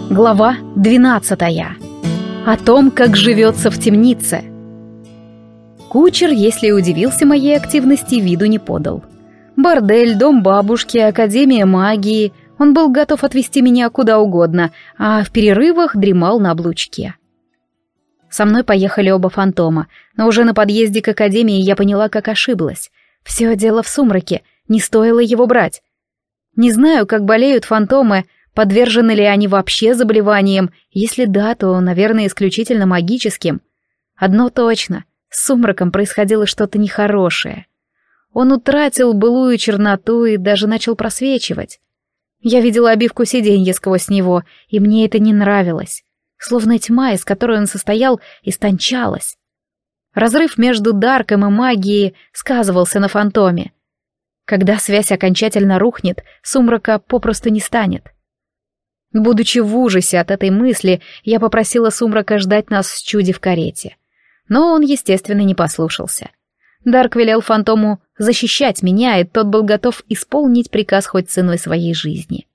Глава 12. О том, как живется в темнице. Кучер, если и удивился моей активности, виду не подал. Бордель, дом бабушки, академия магии. Он был готов отвезти меня куда угодно, а в перерывах дремал на облучке. Со мной поехали оба фантома, но уже на подъезде к академии я поняла, как ошиблась. Все дело в сумраке, не стоило его брать. Не знаю, как болеют фантомы, подвержены ли они вообще заболеваниям, если да, то, наверное, исключительно магическим. Одно точно, с сумраком происходило что-то нехорошее. Он утратил былую черноту и даже начал просвечивать. Я видела обивку сиденья сквозь него, и мне это не нравилось. Словно тьма, из которой он состоял, истончалась. Разрыв между Дарком и магией сказывался на фантоме. Когда связь окончательно рухнет, сумрака попросту не станет. Будучи в ужасе от этой мысли, я попросила сумрака ждать нас с Чуди в карете. Но он, естественно, не послушался. Дарк велел фантому защищать меня, и тот был готов исполнить приказ хоть ценой своей жизни.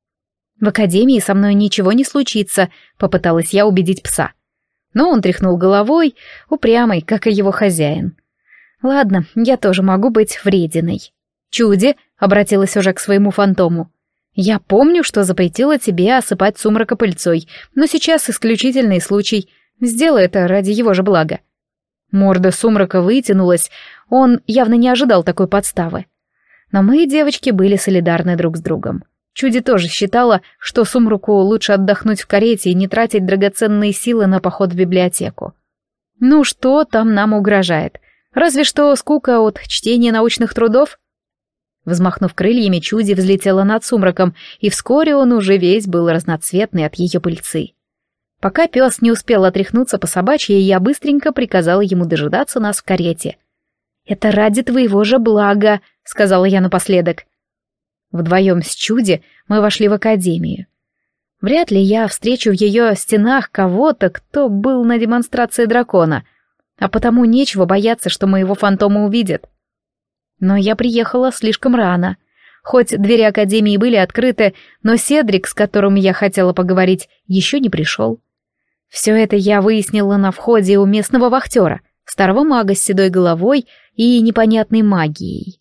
«В академии со мной ничего не случится», — попыталась я убедить пса. Но он тряхнул головой, упрямый, как и его хозяин. «Ладно, я тоже могу быть врединой». «Чуди», — обратилась уже к своему фантому, — «я помню, что запретила тебе осыпать сумрака пыльцой, но сейчас исключительный случай. Сделай это ради его же блага». Морда сумрака вытянулась, он явно не ожидал такой подставы. Но мы, девочки, были солидарны друг с другом. Чуди тоже считала, что сумраку лучше отдохнуть в карете и не тратить драгоценные силы на поход в библиотеку. Ну что там нам угрожает? Разве что скука от чтения научных трудов? Взмахнув крыльями, Чуди взлетела над сумраком, и вскоре он уже весь был разноцветный от ее пыльцы. Пока пес не успел отряхнуться по собачьи, я быстренько приказала ему дожидаться нас в карете. «Это ради твоего же блага», — сказала я напоследок. Вдвоем с Чуди мы вошли в академию. Вряд ли я встречу в ее стенах кого-то, кто был на демонстрации дракона, а потому нечего бояться, что моего фантома увидят. Но я приехала слишком рано. Хоть двери академии были открыты, но Седрик, с которым я хотела поговорить, еще не пришел. Все это я выяснила на входе у местного вахтера, старого мага с седой головой и непонятной магией.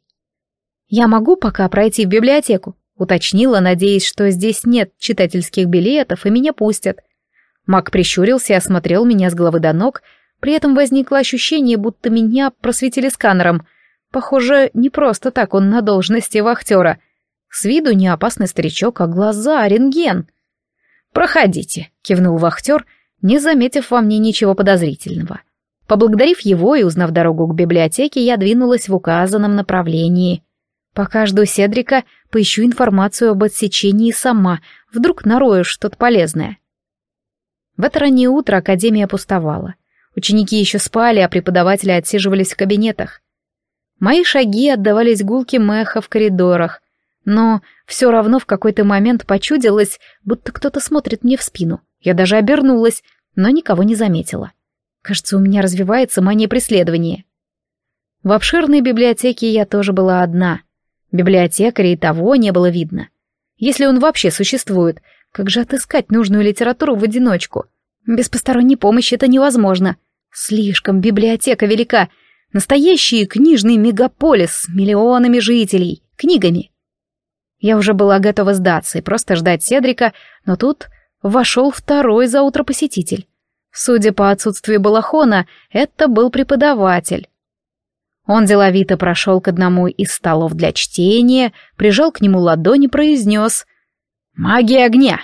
«Я могу пока пройти в библиотеку?» — уточнила, надеясь, что здесь нет читательских билетов и меня пустят. Маг прищурился и осмотрел меня с головы до ног, при этом возникло ощущение, будто меня просветили сканером. Похоже, не просто так он на должности вахтера. С виду не опасный старичок, а глаза — рентген. «Проходите», — кивнул вахтер, не заметив во мне ничего подозрительного. Поблагодарив его и узнав дорогу к библиотеке, я двинулась в указанном направлении. Пока жду Седрика, поищу информацию об отсечении сама, вдруг нарою что-то полезное. В это раннее утро академия пустовала. Ученики еще спали, а преподаватели отсиживались в кабинетах. Мои шаги отдавались гулким эхо в коридорах, но все равно в какой-то момент почудилось, будто кто-то смотрит мне в спину. Я даже обернулась, но никого не заметила. Кажется, у меня развивается мания преследования. В обширной библиотеке я тоже была одна. Библиотекаря и того не было видно. Если он вообще существует, как же отыскать нужную литературу в одиночку? Без посторонней помощи это невозможно. Слишком библиотека велика. Настоящий книжный мегаполис с миллионами жителей, книгами. Я уже была готова сдаться и просто ждать Седрика, но тут вошел второй за утро посетитель. Судя по отсутствию балахона, это был преподаватель. Он деловито прошел к одному из столов для чтения, прижал к нему ладонь и произнес «Магия огня!».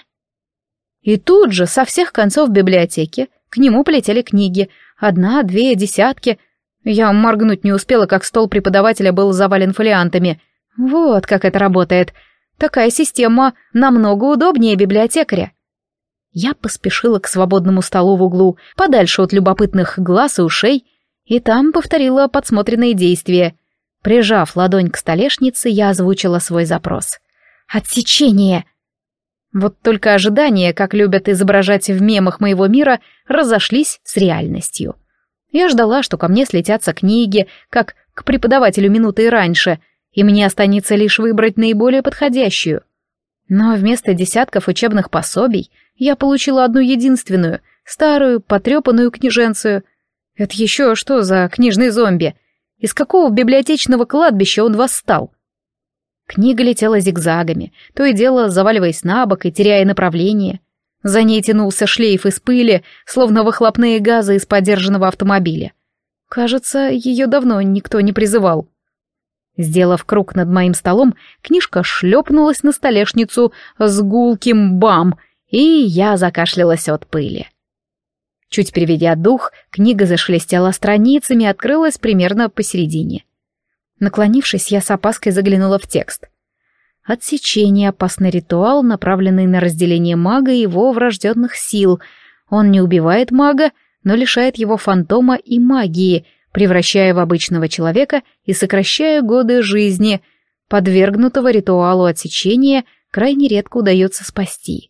И тут же со всех концов библиотеки к нему полетели книги, 1, 2, десятки. Я моргнуть не успела, как стол преподавателя был завален фолиантами. Вот как это работает. Такая система намного удобнее библиотекаря. Я поспешила к свободному столу в углу, подальше от любопытных глаз и ушей, и там повторила подсмотренные действия. Прижав ладонь к столешнице, я озвучила свой запрос. «Отсечение!» Вот только ожидания, как любят изображать в мемах моего мира, разошлись с реальностью. Я ждала, что ко мне слетятся книги, как к преподавателю минутой раньше, и мне останется лишь выбрать наиболее подходящую. Но вместо десятков учебных пособий я получила одну единственную, старую, потрепанную книженцию. Это еще что за книжный зомби? Из какого библиотечного кладбища он восстал? Книга летела зигзагами, то и дело заваливаясь на бок и теряя направление. За ней тянулся шлейф из пыли, словно выхлопные газы из подержанного автомобиля. Кажется, ее давно никто не призывал. Сделав круг над моим столом, книжка шлепнулась на столешницу с гулким бам, и я закашлялась от пыли. Чуть переведя дух, книга зашелестела страницами и открылась примерно посередине. Наклонившись, я с опаской заглянула в текст. Отсечение — опасный ритуал, направленный на разделение мага и его врожденных сил. Он не убивает мага, но лишает его фантома и магии, превращая в обычного человека и сокращая годы жизни. Подвергнутого ритуалу отсечения крайне редко удается спасти.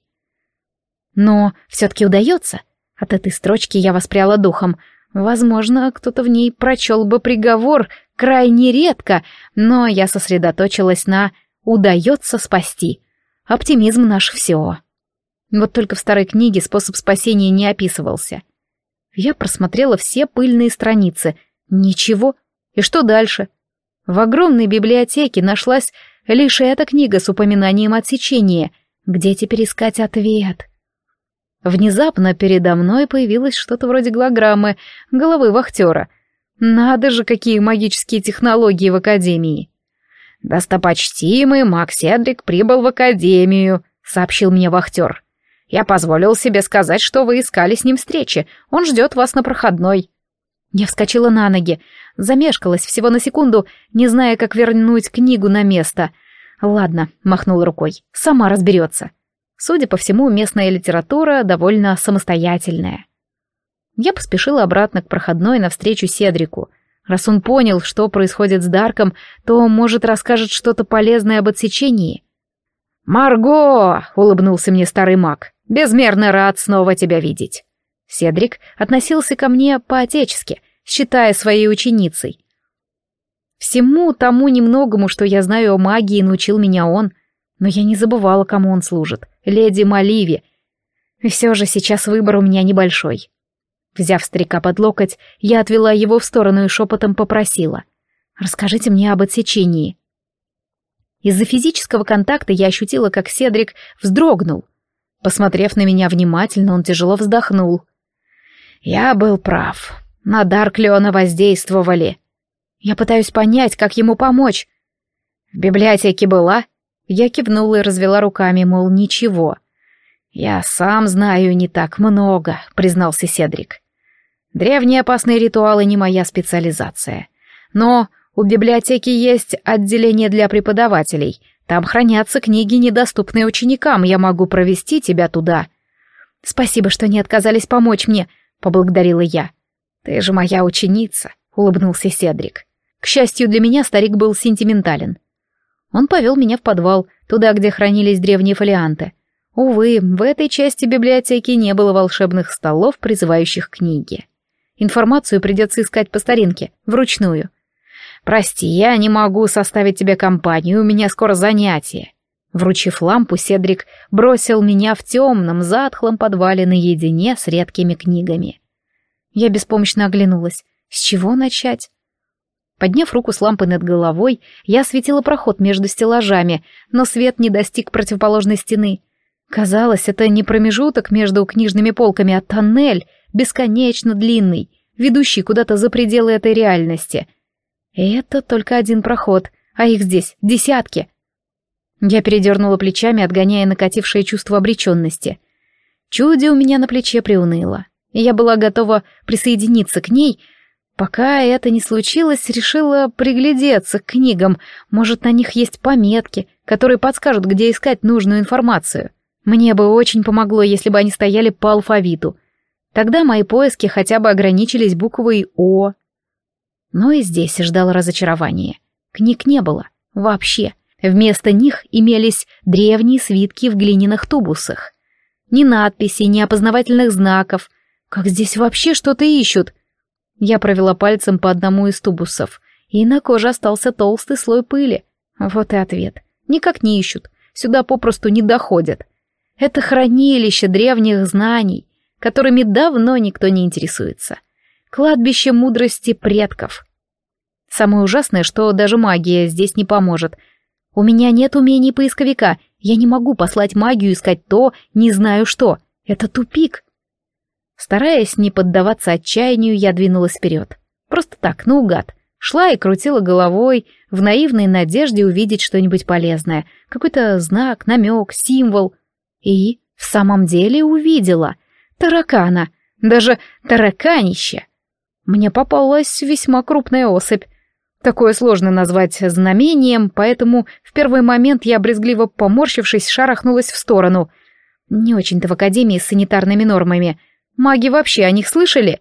Но все-таки удается. От этой строчки я воспряла духом. Возможно, кто-то в ней прочел бы приговор крайне редко, но я сосредоточилась на «удается спасти». Оптимизм наш все. Вот только в старой книге способ спасения не описывался. Я просмотрела все пыльные страницы. Ничего. И что дальше? В огромной библиотеке нашлась лишь эта книга с упоминанием отсечения. Где теперь искать ответ? Внезапно передо мной появилось что-то вроде голограммы головы вахтера. Надо же, какие магические технологии в академии. «Достопочтимый маг Седрик прибыл в академию», — сообщил мне вахтер. «Я позволил себе сказать, что вы искали с ним встречи. Он ждет вас на проходной». Я вскочила на ноги, замешкалась всего на секунду, не зная, как вернуть книгу на место. «Ладно», — махнула рукой, — «сама разберется». Судя по всему, местная литература довольно самостоятельная. Я поспешила обратно к проходной навстречу Седрику. Раз он понял, что происходит с Дарком, то, может, расскажет что-то полезное об отсечении. «Марго!» — улыбнулся мне старый маг. «Безмерно рад снова тебя видеть». Седрик относился ко мне по-отечески, считая своей ученицей. Всему тому немногому, что я знаю о магии, научил меня он. Но я не забывала, кому он служит. Леди Маливи. И все же сейчас выбор у меня небольшой. Взяв старика под локоть, я отвела его в сторону и шепотом попросила: «Расскажите мне об отсечении». Из-за физического контакта я ощутила, как Седрик вздрогнул. Посмотрев на меня внимательно, он тяжело вздохнул. «Я был прав. На Дарклиона воздействовали. Я пытаюсь понять, как ему помочь». «В библиотеке была?» Я кивнула и развела руками, мол, ничего. «Я сам знаю не так много», — признался Седрик. «Древние опасные ритуалы не моя специализация. Но у библиотеки есть отделение для преподавателей. Там хранятся книги, недоступные ученикам. Я могу провести тебя туда». «Спасибо, что не отказались помочь мне», — поблагодарила я. «Ты же моя ученица», — улыбнулся Седрик. К счастью для меня, старик был сентиментален. Он повел меня в подвал, туда, где хранились древние фолианты. Увы, в этой части библиотеки не было волшебных столов, призывающих книги. Информацию придется искать по старинке, вручную. «Прости, я не могу составить тебе компанию, у меня скоро занятие». Вручив лампу, Седрик бросил меня в темном, затхлом подвале наедине с редкими книгами. Я беспомощно оглянулась. С чего начать? Подняв руку с лампой над головой, я осветила проход между стеллажами, но свет не достиг противоположной стены. Казалось, это не промежуток между книжными полками, а тоннель, бесконечно длинный, ведущий куда-то за пределы этой реальности. И это только один проход, а их здесь десятки. Я передернула плечами, отгоняя накатившее чувство обреченности. Чуди у меня на плече приуныло, и я была готова присоединиться к ней. Пока это не случилось, решила приглядеться к книгам. Может, на них есть пометки, которые подскажут, где искать нужную информацию. Мне бы очень помогло, если бы они стояли по алфавиту. Тогда мои поиски хотя бы ограничились буквой «О». Но и здесь ждало разочарование. Книг не было. Вообще. Вместо них имелись древние свитки в глиняных тубусах. Ни надписей, ни опознавательных знаков. Как здесь вообще что-то ищут? Я провела пальцем по одному из тубусов, и на коже остался толстый слой пыли. Вот и ответ. Никак не ищут. сюда попросту не доходят. Это хранилище древних знаний, которыми давно никто не интересуется. Кладбище мудрости предков. Самое ужасное, что даже магия здесь не поможет. У меня нет умений поисковика, я не могу послать магию искать то, не знаю что. Это тупик. Стараясь не поддаваться отчаянию, я двинулась вперед. Просто так, наугад. Шла и крутила головой, в наивной надежде увидеть что-нибудь полезное. Какой-то знак, намек, символ. И в самом деле увидела. Таракана. Даже тараканище. Мне попалась весьма крупная особь. Такое сложно назвать знамением, поэтому в первый момент я, брезгливо поморщившись, шарахнулась в сторону. Не очень-то в академии с санитарными нормами. Маги вообще о них слышали?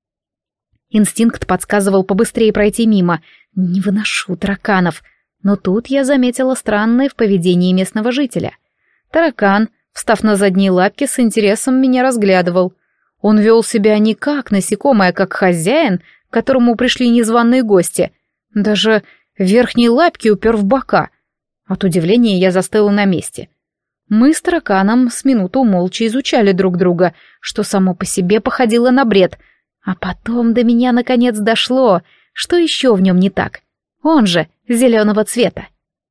Инстинкт подсказывал побыстрее пройти мимо. Не выношу тараканов. Но тут я заметила странное в поведении местного жителя. Таракан, встав на задние лапки, с интересом меня разглядывал. Он вел себя не как насекомое, а как хозяин, к которому пришли незваные гости. Даже верхние лапки упер в бока. От удивления я застыла на месте. Мы с тараканом с минуту молча изучали друг друга, что само по себе походило на бред. А потом до меня наконец дошло, что еще в нем не так. Он же зеленого цвета.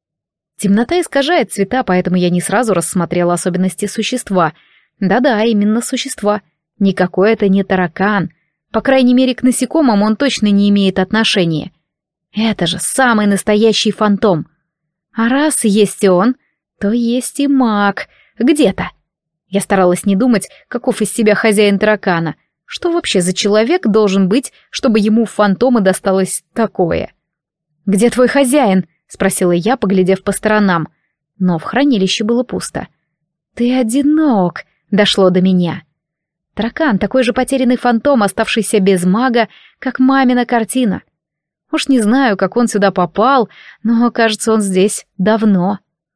Темнота искажает цвета, поэтому я не сразу рассмотрела особенности существа. Да-да, именно существа. Никакой это не таракан. По крайней мере, к насекомым он точно не имеет отношения. Это же самый настоящий фантом. А раз есть он, то есть и маг. Где-то. Я старалась не думать, каков из себя хозяин таракана. Что вообще за человек должен быть, чтобы ему в фантомы досталось такое? «Где твой хозяин?» — спросила я, поглядев по сторонам. Но в хранилище было пусто. «Ты одинок», — дошло до меня. Таракан — такой же потерянный фантом, оставшийся без мага, как мамина картина. Уж не знаю, как он сюда попал, но, кажется, он здесь давно.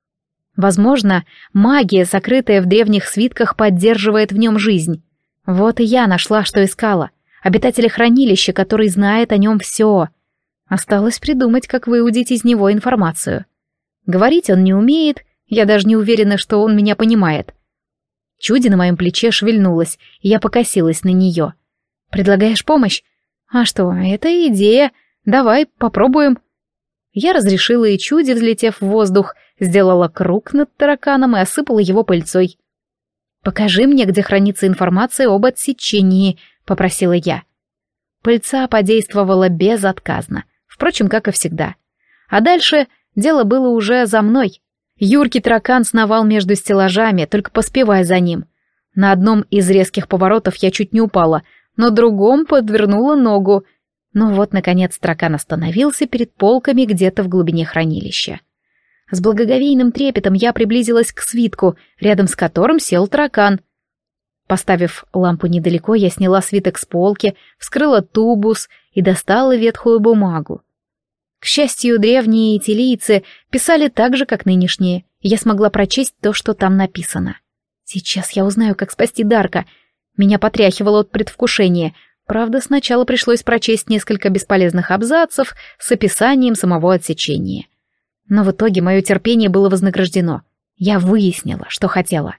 Возможно, магия, сокрытая в древних свитках, поддерживает в нем жизнь. Вот и я нашла, что искала. Обитателя хранилища, который знает о нем все. Осталось придумать, как выудить из него информацию. Говорить он не умеет, я даже не уверена, что он меня понимает. Чуди на моем плече шевельнулась, и я покосилась на нее. «Предлагаешь помощь? А что, это идея. Давай, попробуем». Я разрешила, и Чуди, взлетев в воздух, сделала круг над тараканом и осыпала его пыльцой. «Покажи мне, где хранится информация об отсечении», — попросила я. Пыльца подействовала безотказно, впрочем, как и всегда. А дальше дело было уже за мной. Юркий таракан сновал между стеллажами, только поспевая за ним. На одном из резких поворотов я чуть не упала, но другом подвернула ногу. Но вот, наконец, таракан остановился перед полками где-то в глубине хранилища. С благоговейным трепетом я приблизилась к свитку, рядом с которым сел таракан. Поставив лампу недалеко, я сняла свиток с полки, вскрыла тубус и достала ветхую бумагу. К счастью, древние итилийцы писали так же, как нынешние, и я смогла прочесть то, что там написано. Сейчас я узнаю, как спасти Дарка. Меня потряхивало от предвкушения. Правда, сначала пришлось прочесть несколько бесполезных абзацев с описанием самого отсечения. Но в итоге мое терпение было вознаграждено. Я выяснила, что хотела.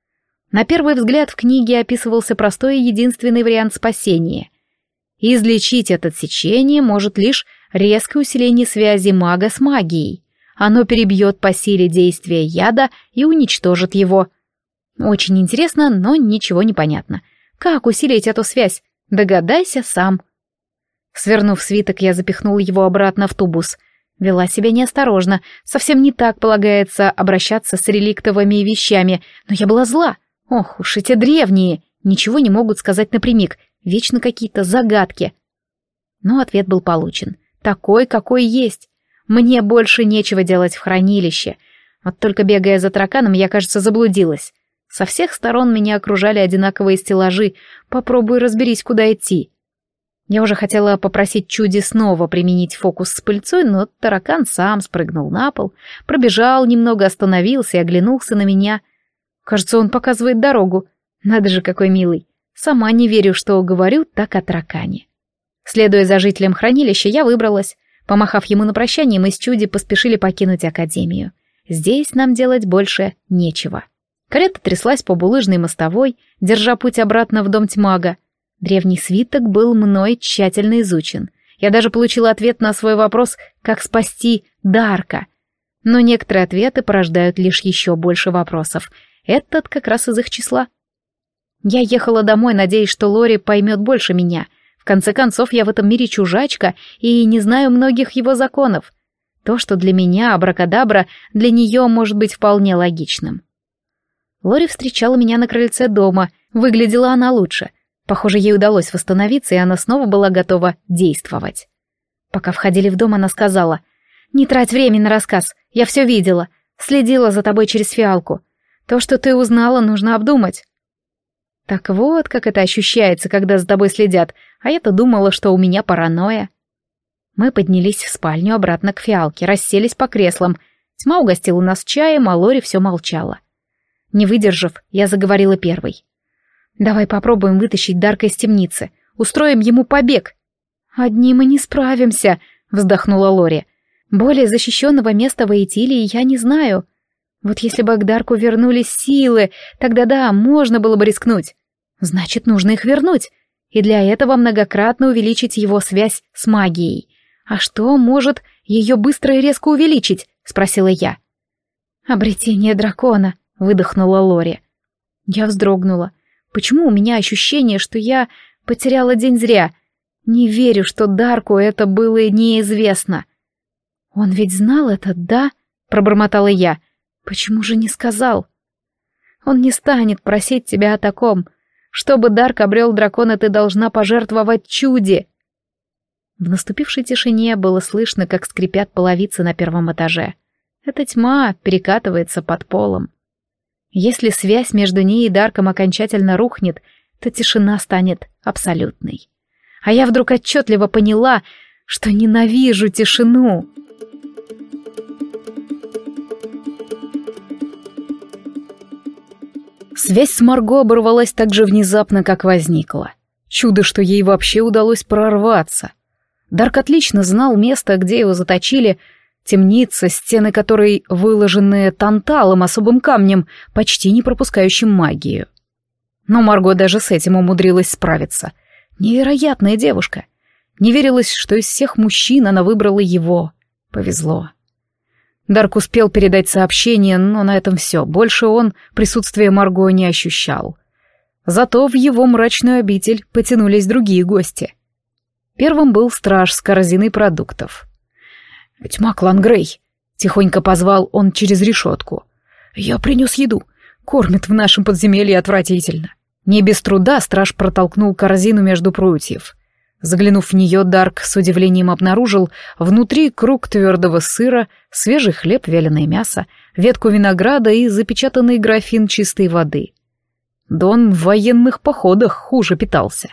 На первый взгляд в книге описывался простой и единственный вариант спасения. Излечить это отсечение может лишь резкое усиление связи мага с магией. Оно перебьет по силе действия яда и уничтожит его. Очень интересно, но ничего не понятно. Как усилить эту связь? Догадайся сам. Свернув свиток, я запихнула его обратно в тубус. Вела себя неосторожно, совсем не так полагается обращаться с реликтовыми вещами, но я была зла. Ох уж эти древние, ничего не могут сказать напрямик, вечно какие-то загадки. Но ответ был получен, такой, какой есть. Мне больше нечего делать в хранилище. Вот только бегая за тараканом, я, кажется, заблудилась. Со всех сторон меня окружали одинаковые стеллажи, попробуй разберись, куда идти. Я уже хотела попросить Чуди снова применить фокус с пыльцой, но таракан сам спрыгнул на пол, пробежал немного, остановился и оглянулся на меня. Кажется, он показывает дорогу. Надо же, какой милый. Сама не верю, что говорю так о таракане. Следуя за жителем хранилища, я выбралась. Помахав ему на прощание, мы с Чуди поспешили покинуть академию. здесь нам делать больше нечего. Карета тряслась по булыжной мостовой, держа путь обратно в дом Тьмага. Древний свиток был мной тщательно изучен. Я даже получила ответ на свой вопрос, как спасти Дарка. Но некоторые ответы порождают лишь еще больше вопросов. Этот как раз из их числа. Я ехала домой, надеясь, что Лори поймет больше меня. В конце концов, я в этом мире чужачка и не знаю многих его законов. То, что для меня абракадабра, для нее может быть вполне логичным. Лори встречала меня на крыльце дома. Выглядела она лучше. Похоже, ей удалось восстановиться, и она снова была готова действовать. Пока входили в дом, она сказала: «Не трать время на рассказ, я все видела. Следила за тобой через фиалку. То, что ты узнала, нужно обдумать». Так вот, как это ощущается, когда за тобой следят, а я-то думала, что у меня паранойя. Мы поднялись в спальню обратно к фиалке, расселись по креслам. Тьма угостила нас чаем, а Лори все молчала. Не выдержав, я заговорила первой. «Давай попробуем вытащить Дарка из темницы. Устроим ему побег». «Одни мы не справимся», — вздохнула Лори. «Более защищенного места в Аэтилии я не знаю. Вот если бы к Дарку вернулись силы, тогда да, можно было бы рискнуть. Значит, нужно их вернуть, и для этого многократно увеличить его связь с магией. А что может ее быстро и резко увеличить?» — спросила я. «Обретение дракона», — выдохнула Лори. Я вздрогнула. Почему у меня ощущение, что я потеряла день зря? Не верю, что Дарку это было неизвестно. «Он ведь знал это, да?» — пробормотала я. «Почему же не сказал?» «Он не станет просить тебя о таком. Чтобы Дарк обрел дракона, ты должна пожертвовать чуде». В наступившей тишине было слышно, как скрипят половицы на первом этаже. Эта тьма перекатывается под полом. Если связь между ней и Дарком окончательно рухнет, то тишина станет абсолютной. А я вдруг отчетливо поняла, что ненавижу тишину. Связь с Марго оборвалась так же внезапно, как возникла. Чудо, что ей вообще удалось прорваться. Дарк отлично знал место, где его заточили. Темница, стены которой выложены танталом, особым камнем, почти не пропускающим магию. Но Марго даже с этим умудрилась справиться. Невероятная девушка. Не верилось, что из всех мужчин она выбрала его. Повезло. Дарк успел передать сообщение, но на этом все. Больше он присутствия Марго не ощущал. Зато в его мрачную обитель потянулись другие гости. Первым был страж с корзиной продуктов. «Тьма, клан Грей!» — тихонько позвал он через решетку. «Я принес еду. Кормят в нашем подземелье отвратительно». Не без труда страж протолкнул корзину между прутьев. Заглянув в нее, Дарк с удивлением обнаружил внутри круг твердого сыра, свежий хлеб, вяленое мясо, ветку винограда и запечатанный графин чистой воды. Дон в военных походах хуже питался.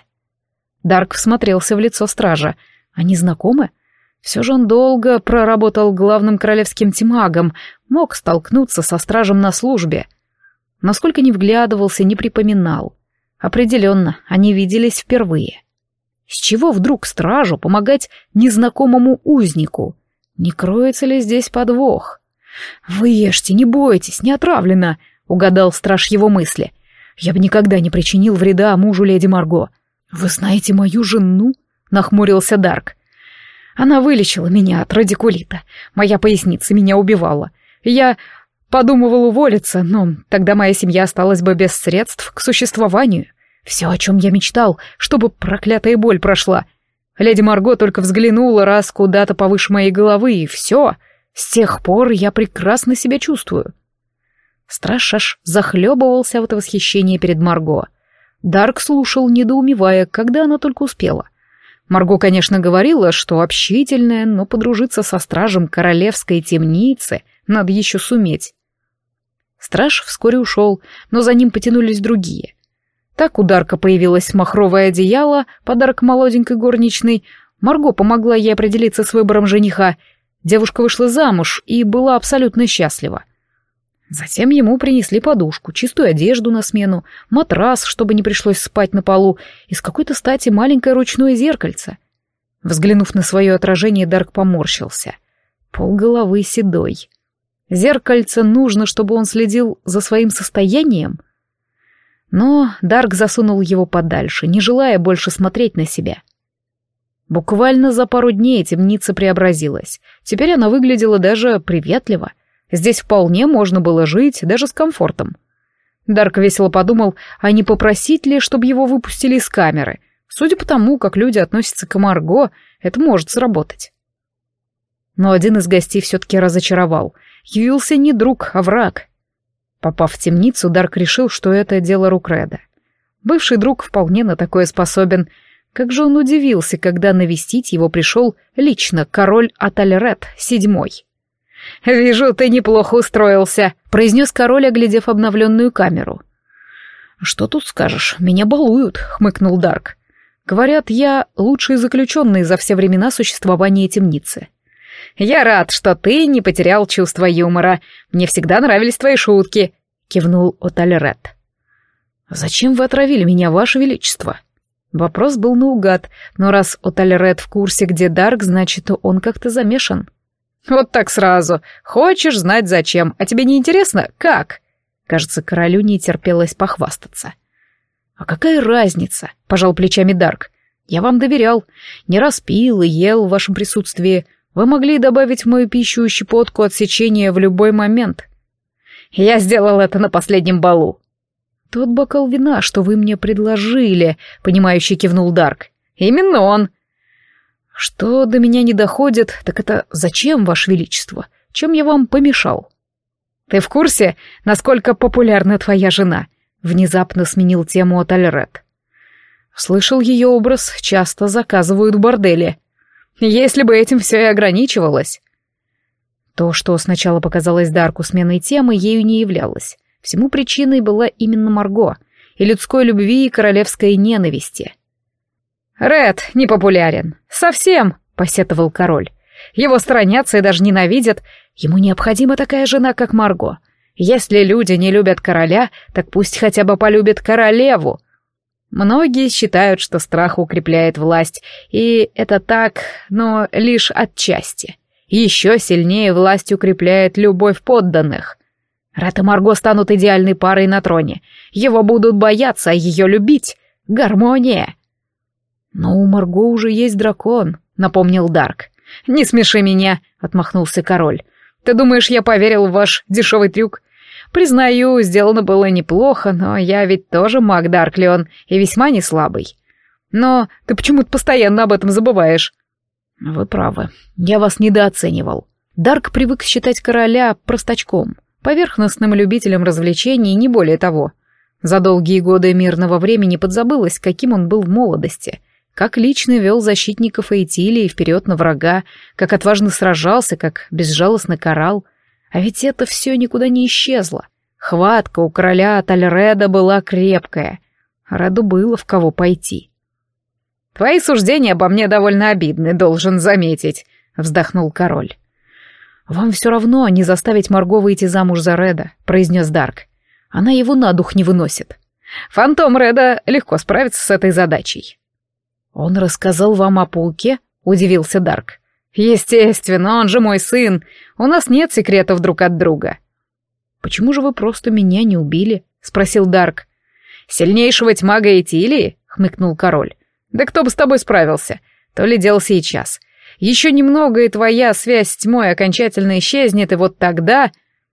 Дарк всмотрелся в лицо стража. Они знакомы? Все же он долго проработал главным королевским тьмагом, мог столкнуться со стражем на службе. Насколько не вглядывался, не припоминал. Определенно, они виделись впервые. С чего вдруг стражу помогать незнакомому узнику? Не кроется ли здесь подвох? «Вы ешьте, не бойтесь, не отравлено», — угадал страж его мысли. «Я бы никогда не причинил вреда мужу леди Марго». «Вы знаете мою жену?» — нахмурился Дарк. «Она вылечила меня от радикулита. Моя поясница меня убивала. Я подумывал уволиться, но тогда моя семья осталась бы без средств к существованию. Все, о чем я мечтал, чтобы проклятая боль прошла. Леди Марго только взглянула раз куда-то повыше моей головы, и все. С тех пор я прекрасно себя чувствую». Страж аж захлебывался от восхищения перед Марго. Дарк слушал, недоумевая, когда она только успела. Марго, конечно, говорила, что общительная, но подружиться со стражем королевской темницы надо еще суметь. Страж вскоре ушел, но за ним потянулись другие. Так у Дарка появилось махровое одеяло, подарок молоденькой горничной. Марго помогла ей определиться с выбором жениха. Девушка вышла замуж и была абсолютно счастлива. Затем ему принесли подушку, чистую одежду на смену, матрас, чтобы не пришлось спать на полу, и с какой-то стати маленькое ручное зеркальце. Взглянув на свое отражение, Дарк поморщился. Полголовы седой. Зеркальце нужно, чтобы он следил за своим состоянием? Но Дарк засунул его подальше, не желая больше смотреть на себя. Буквально за пару дней темница преобразилась. Теперь она выглядела даже приветливо. Здесь вполне можно было жить, даже с комфортом. Дарк весело подумал, а не попросить ли, чтобы его выпустили из камеры. Судя по тому, как люди относятся к Марго, это может сработать. Но один из гостей все-таки разочаровал. Явился не друг, а враг. Попав в темницу, Дарк решил, что это дело рук Реда. Бывший друг вполне на такое способен. Как же он удивился, когда навестить его пришел лично король Атальред VII. «Вижу, ты неплохо устроился», — произнес король, оглядев обновленную камеру. «Что тут скажешь, меня балуют», — хмыкнул Дарк. «Говорят, я лучший заключенный за все времена существования темницы». «Я рад, что ты не потерял чувство юмора. Мне всегда нравились твои шутки», — кивнул Отальред. «Зачем вы отравили меня, ваше величество?» Вопрос был наугад, но раз Отальред в курсе, где Дарк, значит, он как-то замешан. «Вот так сразу. Хочешь знать зачем, а тебе не интересно, как?» Кажется, королю не терпелось похвастаться. «А какая разница?» — пожал плечами Дарк. «Я вам доверял. Не раз пил и ел в вашем присутствии. Вы могли добавить в мою пищу щепотку отсечения в любой момент». «Я сделал это на последнем балу». «Тот бокал вина, что вы мне предложили», — понимающе кивнул Дарк. «Именно он». «Что до меня не доходит, так это зачем, ваше величество? Чем я вам помешал?» «Ты в курсе, насколько популярна твоя жена?» — внезапно сменил тему Отальред. «Слышал ее образ, часто заказывают в борделе. Если бы этим все и ограничивалось». То, что сначала показалось Дарку сменой темы, ею не являлось. Всему причиной была именно Марго, и людской любви, и королевской ненависти. «Ред непопулярен. Совсем», — посетовал король. «Его сторонятся и даже ненавидят. Ему необходима такая жена, как Марго. Если люди не любят короля, так пусть хотя бы полюбят королеву». Многие считают, что страх укрепляет власть, и это так, но лишь отчасти. Еще сильнее власть укрепляет любовь подданных. Ред и Марго станут идеальной парой на троне. Его будут бояться, а ее любить. Гармония. «Но у Марго уже есть дракон», — напомнил Дарк. «Не смеши меня», — отмахнулся король. «Ты думаешь, я поверил в ваш дешевый трюк? Признаю, сделано было неплохо, но я ведь тоже маг Дарклион и весьма не слабый. Но ты почему-то постоянно об этом забываешь». «Вы правы, я вас недооценивал». Дарк привык считать короля простачком, поверхностным любителем развлечений и не более того. За долгие годы мирного времени подзабылось, каким он был в молодости, как лично вел защитников Эйтилии вперед на врага, как отважно сражался, как безжалостно карал. А ведь это все никуда не исчезло. Хватка у короля Атальреда была крепкая. Реду было в кого пойти. «Твои суждения обо мне довольно обидны, должен заметить», — вздохнул король. «Вам все равно не заставить Марго выйти замуж за Реда», — произнес Дарк. «Она его на дух не выносит. Фантом Реда легко справится с этой задачей». «Он рассказал вам о пауке?» — удивился Дарк. «Естественно, он же мой сын. У нас нет секретов друг от друга». «Почему же вы просто меня не убили?» — спросил Дарк. «Сильнейшего тьма Эйтилии?» — хмыкнул король. «Да кто бы с тобой справился? То ли дело сейчас. Еще немного, и твоя связь с тьмой окончательно исчезнет, и вот тогда...»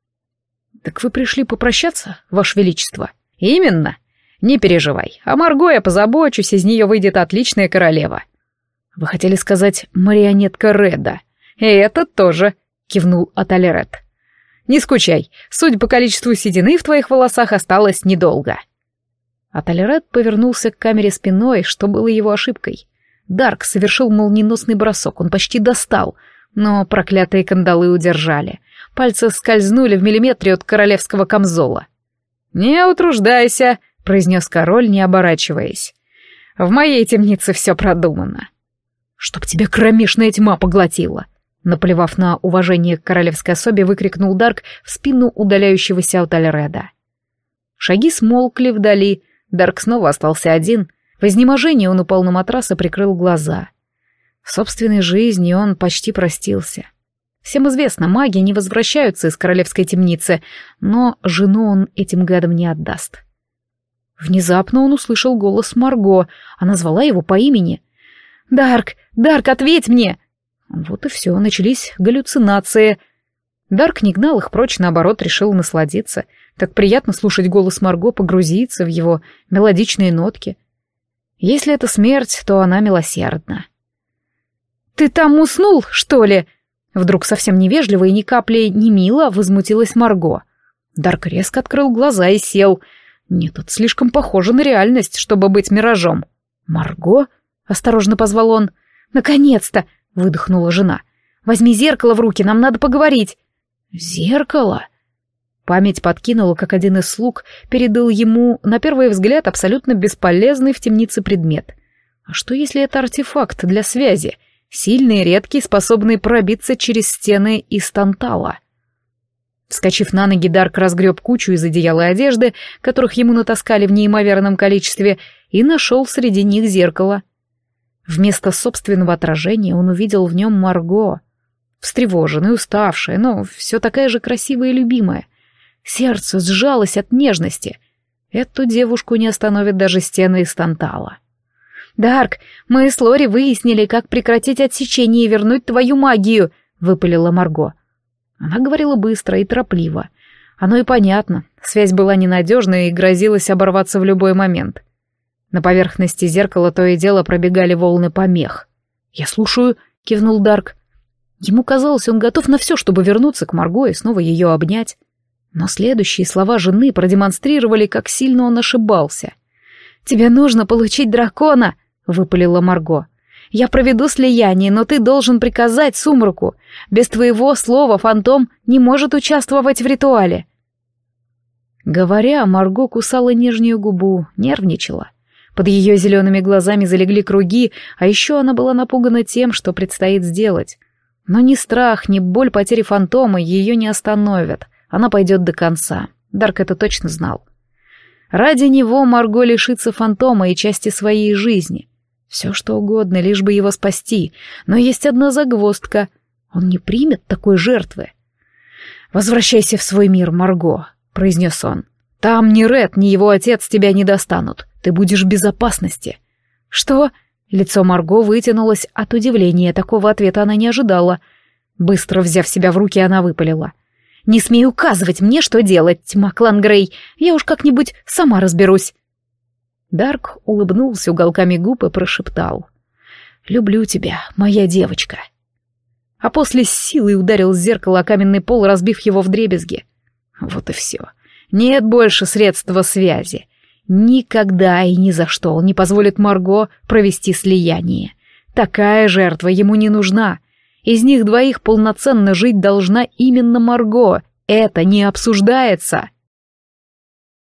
«Так вы пришли попрощаться, ваше величество?» «Именно. Не переживай. О Марго я позабочусь, из нее выйдет отличная королева». «Вы хотели сказать марионетка Реда?» «И это тоже», — кивнул Атальред. «Не скучай, судя по количеству седины в твоих волосах осталось недолго». Атальред повернулся к камере спиной, что было его ошибкой. Дарк совершил молниеносный бросок, он почти достал, но проклятые кандалы удержали. Пальцы скользнули в миллиметре от королевского камзола. «Не утруждайся», — произнес король, не оборачиваясь. «В моей темнице все продумано». «Чтоб тебя кромешная тьма поглотила!» Наплевав на уважение к королевской особе, выкрикнул Дарк в спину удаляющегося Атальреда. Шаги смолкли вдали, Дарк снова остался один. В изнеможении он упал на матрас и прикрыл глаза. В собственной жизни он почти простился. Всем известно, маги не возвращаются из королевской темницы, но жену он этим гадам не отдаст. Внезапно он услышал голос Марго. Она звала его по имени. «Дарк! Дарк, ответь мне!» Вот и все, начались галлюцинации. Дарк не гнал их прочь, наоборот, решил насладиться. Так приятно слушать голос Марго, погрузиться в его мелодичные нотки. Если это смерть, то она милосердна. «Ты там уснул, что ли?» Вдруг совсем невежливо и ни капли не мило возмутилась Марго. Дарк резко открыл глаза и сел. Нет, это слишком похоже на реальность, чтобы быть миражом. «Марго?» — осторожно позвал он. «Наконец-то!» — выдохнула жена. «Возьми зеркало в руки, нам надо поговорить». «Зеркало?» Память подкинула, как один из слуг передал ему, на первый взгляд, абсолютно бесполезный в темнице предмет. А что, если это артефакт для связи? Сильный, редкий, способный пробиться через стены из тантала. Вскочив на ноги, Дарк разгреб кучу из одеяла и одежды, которых ему натаскали в неимоверном количестве, и нашел среди них зеркало. Вместо собственного отражения он увидел в нем Марго. Встревоженная, уставшая, но все такая же красивая и любимая. Сердце сжалось от нежности. Эту девушку не остановит даже стены из тантала. «Дарк, мы с Лори выяснили, как прекратить отсечение и вернуть твою магию», — выпалила Марго. Она говорила быстро и торопливо. Оно и понятно, связь была ненадежной и грозилась оборваться в любой момент. На поверхности зеркала то и дело пробегали волны помех. «Я слушаю», — кивнул Дарк. Ему казалось, он готов на все, чтобы вернуться к Марго и снова ее обнять. Но следующие слова жены продемонстрировали, как сильно он ошибался. «Тебе нужно получить дракона», — выпалила Марго. «Я проведу слияние, но ты должен приказать Сумраку. Без твоего слова фантом не может участвовать в ритуале». Говоря, Марго кусала нижнюю губу, нервничала. Под ее зелеными глазами залегли круги, а еще она была напугана тем, что предстоит сделать. Но ни страх, ни боль потери фантома ее не остановят. Она пойдет до конца. Дарк это точно знал. Ради него Марго лишится фантома и части своей жизни. Все что угодно, лишь бы его спасти. Но есть одна загвоздка. Он не примет такой жертвы. «Возвращайся в свой мир, Марго», — произнес он. «Там ни Ред, ни его отец тебя не достанут. Ты будешь в безопасности». «Что?» Лицо Марго вытянулось от удивления. Такого ответа она не ожидала. Быстро взяв себя в руки, она выпалила. «Не смей указывать мне, что делать, тьма клан Грей. Я уж как-нибудь сама разберусь». Дарк улыбнулся уголками губ и прошептал. «Люблю тебя, моя девочка». А после с силой ударил зеркало о каменный пол, разбив его вдребезги. Вот и все. Нет больше средства связи. Никогда и ни за что он не позволит Марго провести слияние. Такая жертва ему не нужна. Из них двоих полноценно жить должна именно Марго. Это не обсуждается.